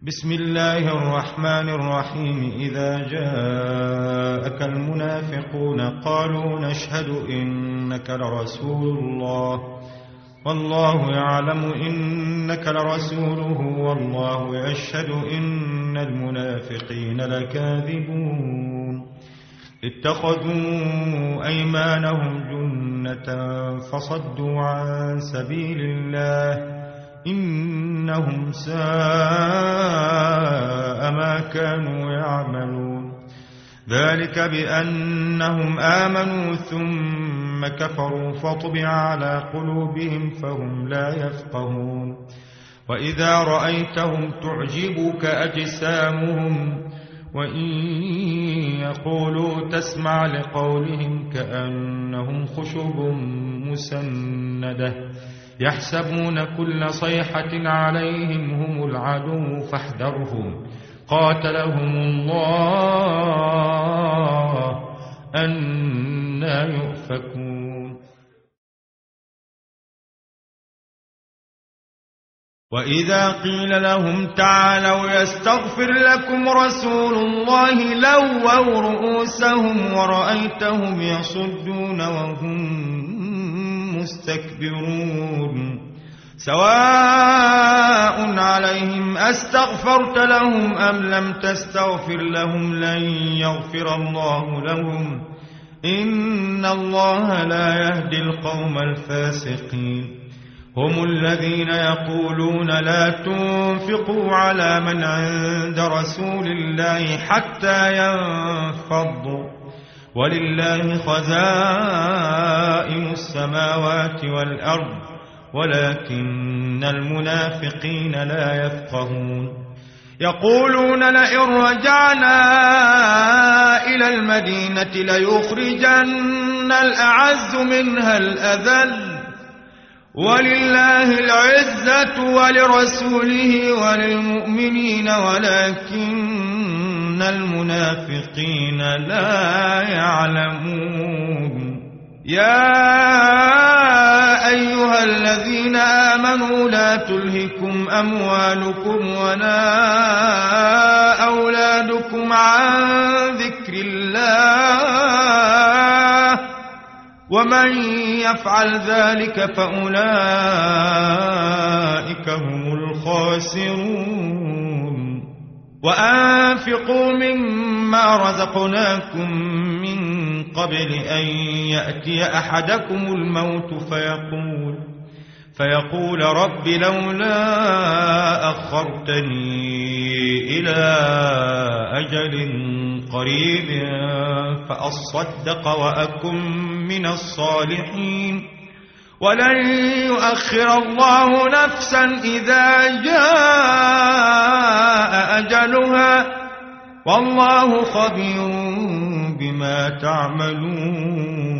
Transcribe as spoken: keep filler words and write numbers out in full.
بسم الله الرحمن الرحيم. إذا جاءك المنافقون قالوا نشهد إنك لرسول الله والله يعلم إنك لرسوله والله يشهد إن المنافقين لكاذبون. اتخذوا أيمانهم جنة فصدوا عن سبيل الله إنهم ساء ما كانوا يعملون. ذلك بأنهم آمنوا ثم كفروا فطبع على قلوبهم فهم لا يفقهون. وإذا رأيتهم تعجبك أجسامهم وإن يقولوا تسمع لقولهم كأنهم خشب مسندة يحسبون كل صيحة عليهم هم العدو فاحذرهم قاتلهم الله أنى يؤفكون. وإذا قيل لهم تعالوا يستغفر لكم رسول الله لووا رؤوسهم ورأيتهم يصدون وهم مستكبرون. سواء عليهم أستغفرت لهم أم لم تستغفر لهم لن يغفر الله لهم إن الله لا يهدي القوم الفاسقين. هم الذين يقولون لا تنفقوا على من عند رسول الله حتى ينفضوا ولله خزائن السماوات والأرض ولكن المنافقين لا يفقهون. يقولون لئن رجعنا إلى المدينة ليخرجن الأعز منها الأذل ولله العزة ولرسوله وللمؤمنين ولكن المنافقين لا يعلمون. يا أيها الذين آمنوا لا تلهكم أموالكم ولا أولادكم عن ذكر الله ومن يفعل ذلك فأولئك هم الخاسرون. وأنفقوا مما رزقناكم من قبل أن يأتي أحدكم الموت فيقول فيقول رب لولا أخرتني إلى أجل قريب فأصدق وأكن من الصالحين ولن يؤخر الله نفسا إذا جاء أجلها والله خبير بما تعملون.